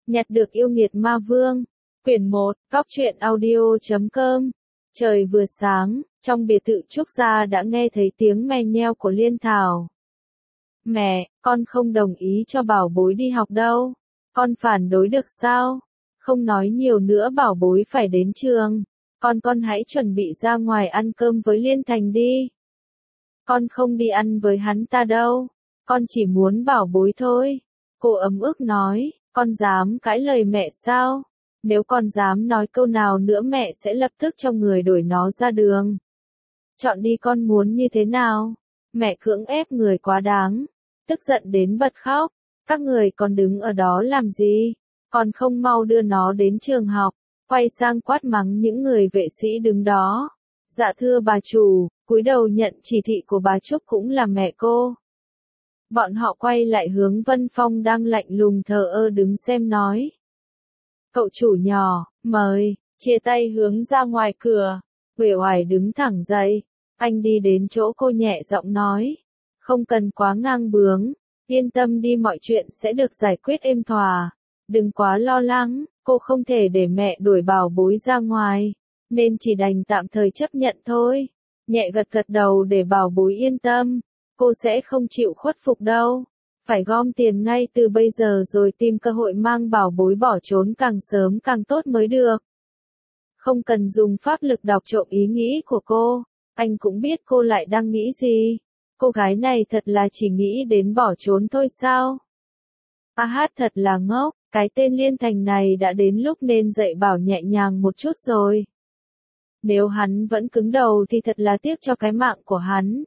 Nhặt được yêu nghiệt ma vương. Quyển 1, Góc truyện audio.com. Trời vừa sáng, trong biệt thự Trúc Gia đã nghe thấy tiếng me nheo của Liên Thảo. Mẹ, con không đồng ý cho bảo bối đi học đâu. Con phản đối được sao? Không nói nhiều nữa, bảo bối phải đến trường. Con hãy chuẩn bị ra ngoài ăn cơm với Liên Thành đi. Con không đi ăn với hắn ta đâu. Con chỉ muốn bảo bối thôi. Cô ấm ức nói, con dám cãi lời mẹ sao? Nếu con dám nói câu nào nữa mẹ sẽ lập tức cho người đuổi nó ra đường. Chọn đi, con muốn như thế nào? Mẹ cưỡng ép người quá đáng. Tức giận đến bật khóc. Các người còn đứng ở đó làm gì? Còn không mau đưa nó đến trường học. Quay sang quát mắng những người vệ sĩ đứng đó. Dạ thưa bà chủ, cúi đầu nhận chỉ thị của bà Trúc cũng là mẹ cô. Bọn họ quay lại hướng Vân Phong đang lạnh lùng thờ ơ đứng xem nói. Cậu chủ nhỏ, mời, chia tay hướng ra ngoài cửa. Uể oải đứng thẳng dậy. Anh đi đến chỗ cô nhẹ giọng nói. Không cần quá ngang bướng. Yên tâm đi, mọi chuyện sẽ được giải quyết êm thỏa. Đừng quá lo lắng, cô không thể để mẹ đuổi bảo bối ra ngoài. Nên chỉ đành tạm thời chấp nhận thôi. Nhẹ gật gật đầu để bảo bối yên tâm. Cô sẽ không chịu khuất phục đâu. Phải gom tiền ngay từ bây giờ rồi tìm cơ hội mang bảo bối bỏ trốn càng sớm càng tốt mới được. Không cần dùng pháp lực đọc trộm ý nghĩ của cô. Anh cũng biết cô lại đang nghĩ gì. Cô gái này thật là chỉ nghĩ đến bỏ trốn thôi sao? A hát thật là ngốc. Cái tên Liên Thành này đã đến lúc nên dạy bảo nhẹ nhàng một chút rồi. Nếu hắn vẫn cứng đầu thì thật là tiếc cho cái mạng của hắn.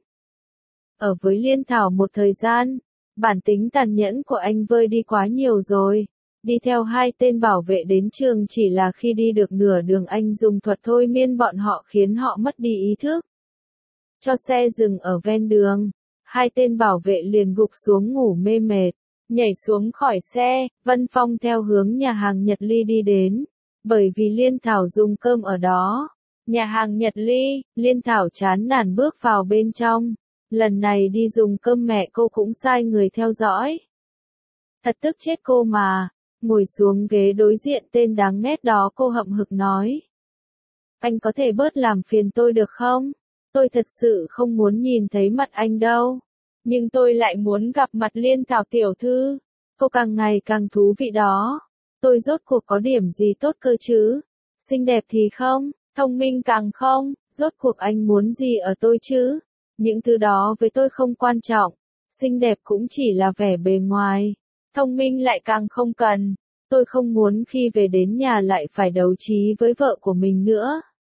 Ở với Liên Thảo một thời gian, bản tính tàn nhẫn của anh vơi đi quá nhiều rồi. Đi theo hai tên bảo vệ đến trường chỉ là khi đi được nửa đường anh dùng thuật thôi miên bọn họ khiến họ mất đi ý thức. Cho xe dừng ở ven đường, hai tên bảo vệ liền gục xuống ngủ mê mệt. Nhảy xuống khỏi xe, Vân Phong theo hướng nhà hàng Nhật Ly đi đến. Bởi vì Liên Thảo dùng cơm ở đó. Nhà hàng Nhật Ly, Liên Thảo chán nản bước vào bên trong. Lần này đi dùng cơm mẹ cô cũng sai người theo dõi. Thật tức chết cô mà. Ngồi xuống ghế đối diện tên đáng ghét đó, cô hậm hực nói. Anh có thể bớt làm phiền tôi được không? Tôi thật sự không muốn nhìn thấy mặt anh đâu. Nhưng tôi lại muốn gặp mặt Liên Thảo tiểu thư. Cô càng ngày càng thú vị đó. Tôi rốt cuộc có điểm gì tốt cơ chứ? Xinh đẹp thì không, thông minh càng không, rốt cuộc anh muốn gì ở tôi chứ? Những thứ đó với tôi không quan trọng. Xinh đẹp cũng chỉ là vẻ bề ngoài. Thông minh lại càng không cần. Tôi không muốn khi về đến nhà lại phải đấu trí với vợ của mình nữa.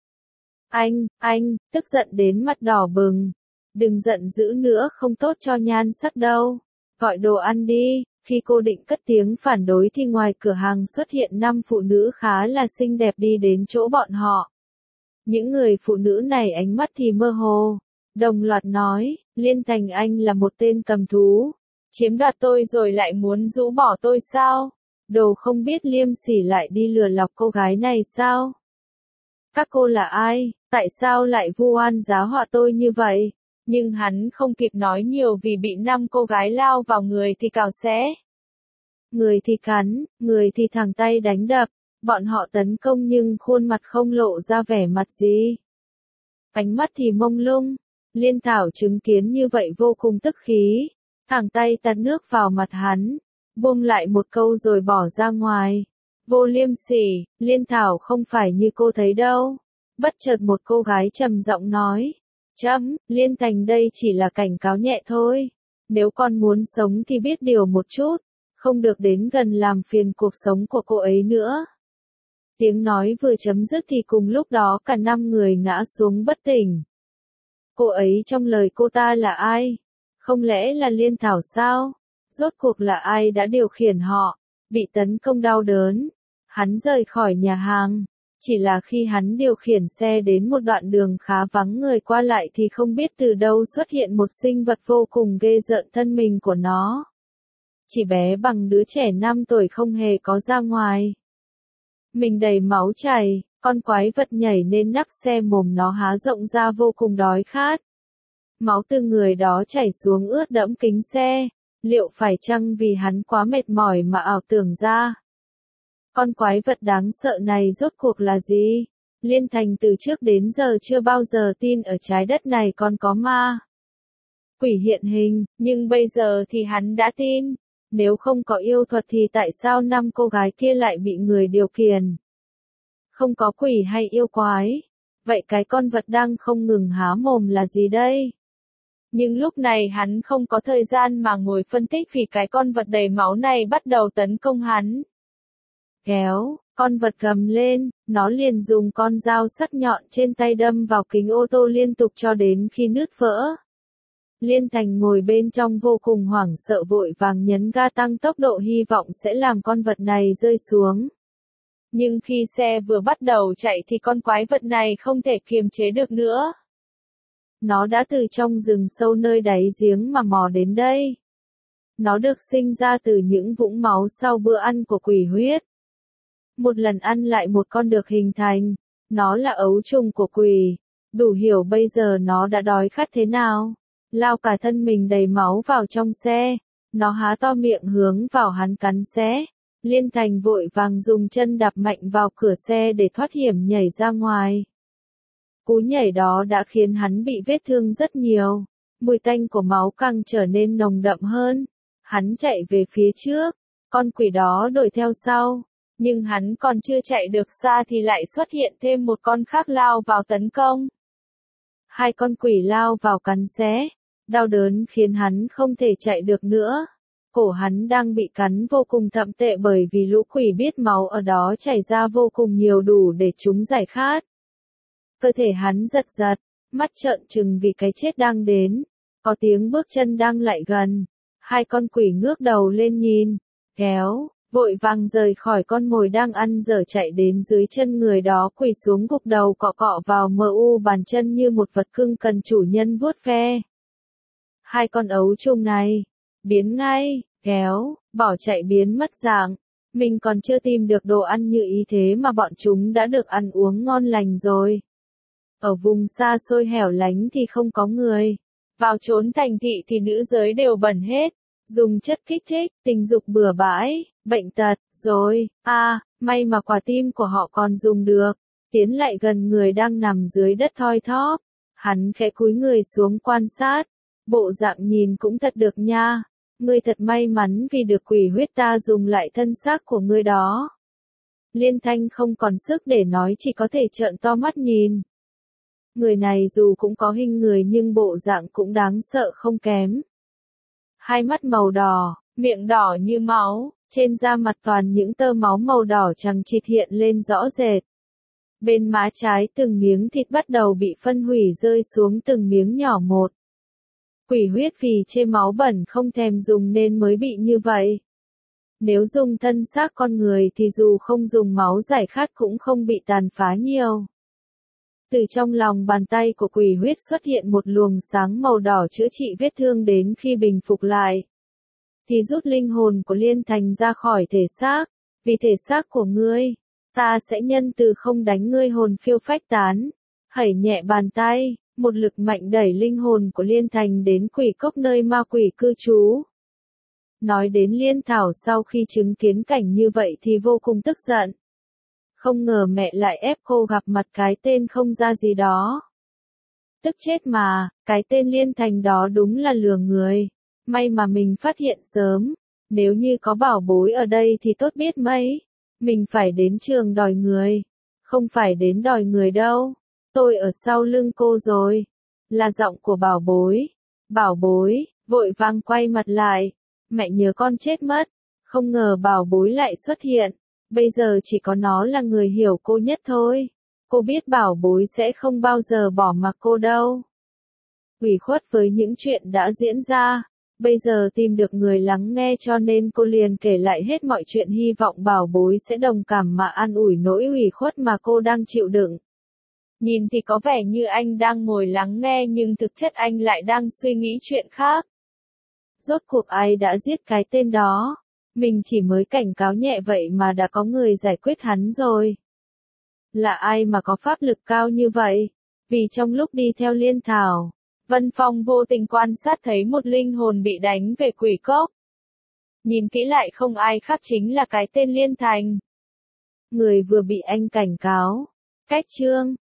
Anh, tức giận đến mặt đỏ bừng. Đừng giận dữ nữa, không tốt cho nhan sắc đâu. Gọi đồ ăn đi. Khi cô định cất tiếng phản đối thì ngoài cửa hàng xuất hiện 5 phụ nữ khá là xinh đẹp đi đến chỗ bọn họ. Những người phụ nữ này ánh mắt thì mơ hồ. Đồng loạt nói, Liên Thành anh là một tên cầm thú. Chiếm đoạt tôi rồi lại muốn rũ bỏ tôi sao? Đồ không biết liêm sỉ lại đi lừa lọc cô gái này sao? Các cô là ai? Tại sao lại vu oan giá họa tôi như vậy? Nhưng hắn không kịp nói nhiều vì bị 5 cô gái lao vào người thì cào xé. Người thì cắn, người thì thẳng tay đánh đập. Bọn họ tấn công nhưng khuôn mặt không lộ ra vẻ mặt gì. Ánh mắt thì mông lung. Liên Thảo chứng kiến như vậy vô cùng tức khí. Thẳng tay tạt nước vào mặt hắn. Buông lại một câu rồi bỏ ra ngoài. Vô liêm sỉ, Liên Thảo không phải như cô thấy đâu. Bất chợt một cô gái trầm giọng nói. Liên Thành đây chỉ là cảnh cáo nhẹ thôi. Nếu con muốn sống thì biết điều một chút. Không được đến gần làm phiền cuộc sống của cô ấy nữa. Tiếng nói vừa chấm dứt thì cùng lúc đó cả 5 người ngã xuống bất tỉnh. Cô ấy trong lời cô ta là ai? Không lẽ là Liên Thảo sao? Rốt cuộc là ai đã điều khiển họ? Bị tấn công đau đớn. Hắn rời khỏi nhà hàng. Chỉ là khi hắn điều khiển xe đến một đoạn đường khá vắng người qua lại thì không biết từ đâu xuất hiện một sinh vật vô cùng ghê rợn, thân mình của nó. Chỉ bé bằng đứa trẻ 5 tuổi không hề có ra ngoài. Mình đầy máu chảy, con quái vật nhảy lên nắp xe, mồm nó há rộng ra vô cùng đói khát. Máu từ người đó chảy xuống ướt đẫm kính xe. Liệu phải chăng vì hắn quá mệt mỏi mà ảo tưởng ra? Con quái vật đáng sợ này rốt cuộc là gì? Liên Thành từ trước đến giờ chưa bao giờ tin ở trái đất này còn có ma quỷ hiện hình, nhưng bây giờ thì hắn đã tin. Nếu không có yêu thuật thì tại sao 5 cô gái kia lại bị người điều khiển? Không có quỷ hay yêu quái. Vậy cái con vật đang không ngừng há mồm là gì đây? Nhưng lúc này hắn không có thời gian mà ngồi phân tích vì cái con vật đầy máu này bắt đầu tấn công hắn. Kéo, con vật gầm lên, nó liền dùng con dao sắc nhọn trên tay đâm vào kính ô tô liên tục cho đến khi nứt vỡ. Liên Thành ngồi bên trong vô cùng hoảng sợ vội vàng nhấn ga tăng tốc độ hy vọng sẽ làm con vật này rơi xuống. Nhưng khi xe vừa bắt đầu chạy thì con quái vật này không thể kiềm chế được nữa. Nó đã từ trong rừng sâu nơi đáy giếng mà mò đến đây. Nó được sinh ra từ những vũng máu sau bữa ăn của quỷ huyết. Một lần ăn lại một con được hình thành. Nó là ấu trùng của quỷ. Đủ hiểu bây giờ nó đã đói khát thế nào. Lao cả thân mình đầy máu vào trong xe. Nó há to miệng hướng vào hắn cắn xé. Liên Thành vội vàng dùng chân đạp mạnh vào cửa xe để thoát hiểm nhảy ra ngoài. Cú nhảy đó đã khiến hắn bị vết thương rất nhiều. Mùi tanh của máu càng trở nên nồng đậm hơn. Hắn chạy về phía trước. Con quỷ đó đuổi theo sau. Nhưng hắn còn chưa chạy được xa thì lại xuất hiện thêm một con khác lao vào tấn công. Hai con quỷ lao vào cắn xé. Đau đớn khiến hắn không thể chạy được nữa. Cổ hắn đang bị cắn vô cùng thậm tệ bởi vì lũ quỷ biết máu ở đó chảy ra vô cùng nhiều đủ để chúng giải khát. Cơ thể hắn giật giật, mắt trợn trừng vì cái chết đang đến. Có tiếng bước chân đang lại gần. Hai con quỷ ngước đầu lên nhìn, kéo, vội vàng rời khỏi con mồi đang ăn dở chạy đến dưới chân người đó quỳ xuống gục đầu cọ cọ vào bàn chân như một vật cưng cần chủ nhân vuốt ve. Hai con ấu trùng này, biến ngay, kéo, bỏ chạy biến mất dạng. Mình còn chưa tìm được đồ ăn như ý thế mà bọn chúng đã được ăn uống ngon lành rồi. Ở vùng xa xôi hẻo lánh thì không có người. Vào chốn thành thị thì nữ giới đều bẩn hết. Dùng chất kích thích, tình dục bừa bãi, bệnh tật, rồi, may mà quả tim của họ còn dùng được. Tiến lại gần người đang nằm dưới đất thoi thóp. Hắn khẽ cúi người xuống quan sát. Bộ dạng nhìn cũng thật được nha. Ngươi thật may mắn vì được quỷ huyết ta dùng lại thân xác của ngươi đó. Liên Thanh không còn sức để nói chỉ có thể trợn to mắt nhìn. Người này dù cũng có hình người nhưng bộ dạng cũng đáng sợ không kém. Hai mắt màu đỏ, miệng đỏ như máu, trên da mặt toàn những tơ máu màu đỏ chằng chịt hiện lên rõ rệt. Bên má trái từng miếng thịt bắt đầu bị phân hủy rơi xuống từng miếng nhỏ một. Quỷ huyết vì chê máu bẩn không thèm dùng nên mới bị như vậy. Nếu dùng thân xác con người thì dù không dùng máu giải khát cũng không bị tàn phá nhiều. Từ trong lòng bàn tay của quỷ huyết xuất hiện một luồng sáng màu đỏ chữa trị vết thương đến khi bình phục lại. Thì rút linh hồn của Liên Thành ra khỏi thể xác. Vì thể xác của ngươi, ta sẽ nhân từ không đánh ngươi hồn phiêu phách tán. Hẩy nhẹ bàn tay, một lực mạnh đẩy linh hồn của Liên Thành đến quỷ cốc nơi ma quỷ cư trú. Nói đến Liên Thảo sau khi chứng kiến cảnh như vậy thì vô cùng tức giận. Không ngờ mẹ lại ép cô gặp mặt cái tên không ra gì đó. Tức chết mà, cái tên Liên Thành đó đúng là lừa người. May mà mình phát hiện sớm. Nếu như có bảo bối ở đây thì tốt biết mấy. Mình phải đến trường đòi người. Không phải đến đòi người đâu. Tôi ở sau lưng cô rồi. Là giọng của bảo bối. Bảo bối, vội vàng quay mặt lại. Mẹ nhớ con chết mất. Không ngờ bảo bối lại xuất hiện. Bây giờ chỉ có nó là người hiểu cô nhất thôi. Cô biết bảo bối sẽ không bao giờ bỏ mặc cô đâu. Ủy khuất với những chuyện đã diễn ra. Bây giờ tìm được người lắng nghe cho nên cô liền kể lại hết mọi chuyện hy vọng bảo bối sẽ đồng cảm mà an ủi nỗi ủy khuất mà cô đang chịu đựng. Nhìn thì có vẻ như anh đang ngồi lắng nghe nhưng thực chất anh lại đang suy nghĩ chuyện khác. Rốt cuộc ai đã giết cái tên đó? Mình chỉ mới cảnh cáo nhẹ vậy mà đã có người giải quyết hắn rồi. Là ai mà có pháp lực cao như vậy? Vì trong lúc đi theo Liên Thảo, Vân Phong vô tình quan sát thấy một linh hồn bị đánh về quỷ cốc. Nhìn kỹ lại không ai khác chính là cái tên Liên Thành. người vừa bị anh cảnh cáo. Cách chương